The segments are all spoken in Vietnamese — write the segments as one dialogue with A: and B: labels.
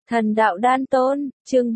A: Thần đạo đan tôn, chương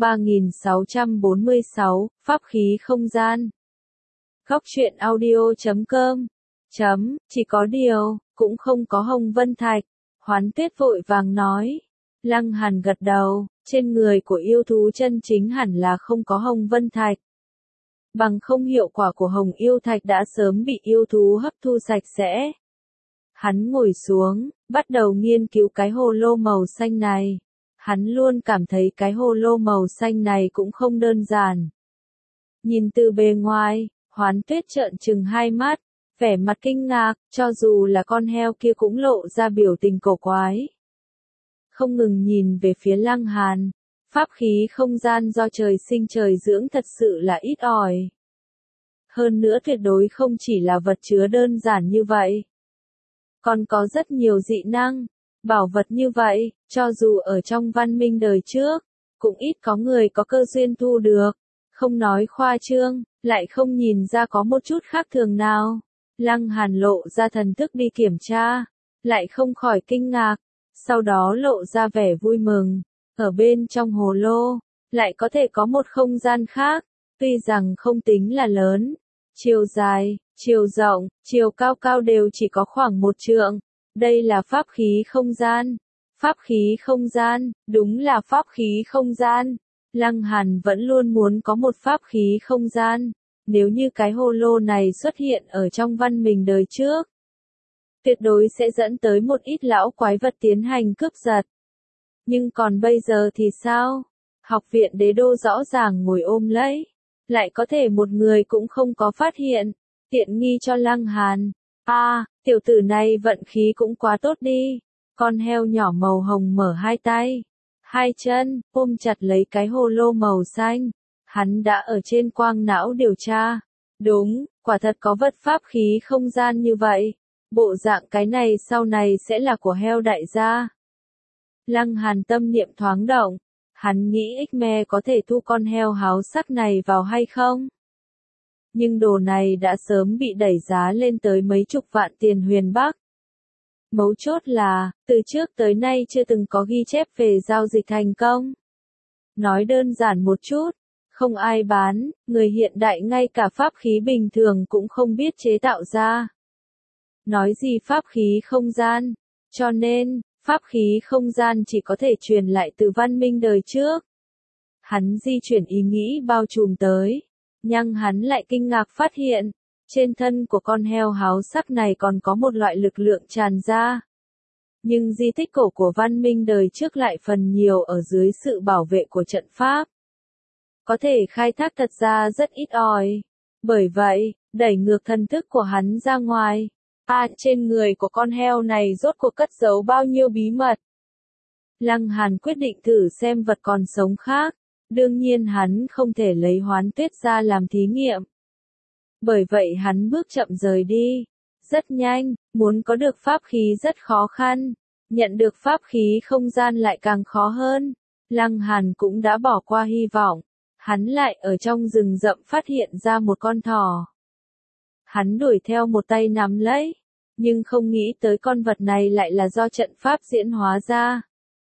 A: 3646, pháp khí không gian. Góc truyện audio.com. Chỉ có điều, cũng không có Hồng Vân Thạch. Hoán Tuyết vội vàng nói. Lăng Hàn gật đầu, trên người của yêu thú chân chính hẳn là không có Hồng Vân Thạch. Bằng không hiệu quả của Hồng Yêu Thạch đã sớm bị yêu thú hấp thu sạch sẽ. Hắn ngồi xuống, bắt đầu nghiên cứu cái hồ lô màu xanh này. Hắn luôn cảm thấy cái hồ lô màu xanh này cũng không đơn giản. Nhìn từ bề ngoài, Hoán Tuyết trợn trừng hai mắt, vẻ mặt kinh ngạc, cho dù là con heo kia cũng lộ ra biểu tình cổ quái. Không ngừng nhìn về phía Lăng Hàn, pháp khí không gian do trời sinh trời dưỡng thật sự là ít ỏi. Hơn nữa tuyệt đối không chỉ là vật chứa đơn giản như vậy. Còn có rất nhiều dị năng. Bảo vật như vậy, cho dù ở trong văn minh đời trước, cũng ít có người có cơ duyên thu được, không nói khoa trương, lại không nhìn ra có một chút khác thường nào. Lăng Hàn lộ ra thần thức đi kiểm tra, lại không khỏi kinh ngạc, sau đó lộ ra vẻ vui mừng, ở bên trong hồ lô, lại có thể có một không gian khác, tuy rằng không tính là lớn, chiều dài, chiều rộng, chiều cao đều chỉ có khoảng 1 trượng. Đây là pháp khí không gian. Pháp khí không gian, đúng là pháp khí không gian. Lăng Hàn vẫn luôn muốn có một pháp khí không gian. Nếu như cái hồ lô này xuất hiện ở trong văn minh đời trước, tuyệt đối sẽ dẫn tới một ít lão quái vật tiến hành cướp giật. Nhưng còn bây giờ thì sao? Học viện Đế Đô rõ ràng ngồi ôm lấy, lại có thể một người cũng không có phát hiện, tiện nghi cho Lăng Hàn. Tiểu tử này vận khí cũng quá tốt đi. Con heo nhỏ màu hồng mở hai tay, hai chân, ôm chặt lấy cái hồ lô màu xanh. Hắn đã ở trên quang não điều tra. Đúng, quả thật có vật pháp khí không gian như vậy. Bộ dạng cái này sau này sẽ là của heo đại gia. Lăng Hàn tâm niệm thoáng động. Hắn nghĩ X-me có thể thu con heo háo sắc này vào hay không? Nhưng đồ này đã sớm bị đẩy giá lên tới mấy chục vạn tiền huyền Bắc. Mấu chốt là, từ trước tới nay chưa từng có ghi chép về giao dịch thành công. Nói đơn giản một chút, không ai bán, người hiện đại ngay cả pháp khí bình thường cũng không biết chế tạo ra. Nói gì pháp khí không gian, cho nên, pháp khí không gian chỉ có thể truyền lại từ văn minh đời trước. Hắn di chuyển ý nghĩ bao trùm tới. Nhưng hắn lại kinh ngạc phát hiện, trên thân của con heo háo sắc này còn có một loại lực lượng tràn ra. Nhưng di tích cổ của văn minh đời trước lại phần nhiều ở dưới sự bảo vệ của trận pháp. Có thể khai thác thật ra rất ít ỏi. Bởi vậy, đẩy ngược thần thức của hắn ra ngoài. Trên người của con heo này rốt cuộc cất giấu bao nhiêu bí mật. Lăng Hàn quyết định thử xem vật còn sống khác. Đương nhiên hắn không thể lấy Hoán Tuyết ra làm thí nghiệm. Bởi vậy hắn bước chậm rời đi. Rất nhanh, muốn có được pháp khí rất khó khăn. Nhận được pháp khí không gian lại càng khó hơn. Lăng Hàn cũng đã bỏ qua hy vọng. Hắn lại ở trong rừng rậm phát hiện ra một con thỏ. Hắn đuổi theo một tay nắm lấy. Nhưng không nghĩ tới con vật này lại là do trận pháp diễn hóa ra.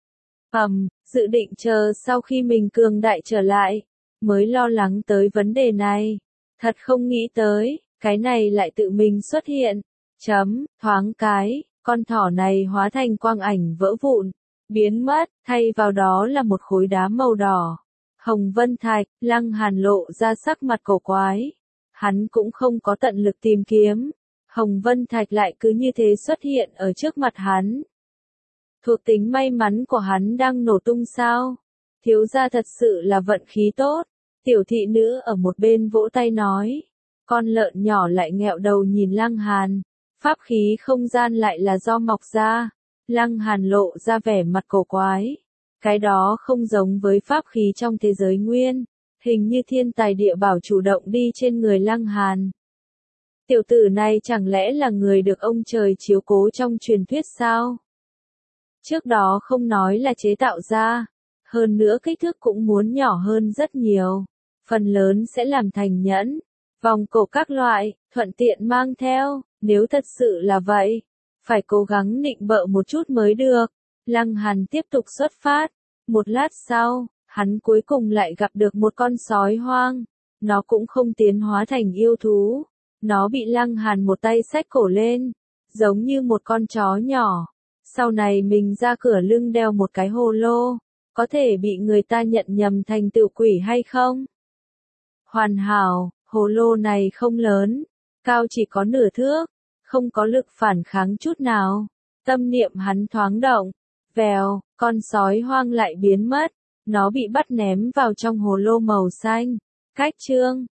A: Dự định chờ sau khi mình cường đại trở lại, mới lo lắng tới vấn đề này. Thật không nghĩ tới, cái này lại tự mình xuất hiện. Thoáng cái, con thỏ này hóa thành quang ảnh vỡ vụn, biến mất, thay vào đó là một khối đá màu đỏ. Hồng Vân Thạch, Lăng Hàn lộ ra sắc mặt cổ quái. Hắn cũng không có tận lực tìm kiếm. Hồng Vân Thạch lại cứ như thế xuất hiện ở trước mặt hắn. Thuộc tính may mắn của hắn đang nổ tung sao? Thiếu gia thật sự là vận khí tốt. Tiểu thị nữ ở một bên vỗ tay nói. Con lợn nhỏ lại nghẹo đầu nhìn Lăng Hàn. Pháp khí không gian lại là do mọc ra. Lăng Hàn lộ ra vẻ mặt cổ quái. Cái đó không giống với pháp khí trong thế giới nguyên. Hình như thiên tài địa bảo chủ động đi trên người Lăng Hàn. Tiểu tử này chẳng lẽ là người được ông trời chiếu cố trong truyền thuyết sao? Trước đó không nói là chế tạo ra, hơn nữa kích thước cũng muốn nhỏ hơn rất nhiều, phần lớn sẽ làm thành nhẫn, vòng cổ các loại, thuận tiện mang theo, nếu thật sự là vậy, phải cố gắng nịnh bợ một chút mới được. Lăng Hàn tiếp tục xuất phát, Một lát sau, hắn cuối cùng lại gặp được một con sói hoang. Nó cũng không tiến hóa thành yêu thú. Nó bị Lăng Hàn một tay xách cổ lên, giống như một con chó nhỏ. Sau này mình ra cửa lưng đeo một cái hồ lô, có thể bị người ta nhận nhầm thành tự quỷ hay không? Hoàn hảo, hồ lô này không lớn, cao chỉ có nửa thước, không có lực phản kháng chút nào. Tâm niệm hắn thoáng động, vèo, con sói hoang lại biến mất, nó bị bắt ném vào trong hồ lô màu xanh. Cách chương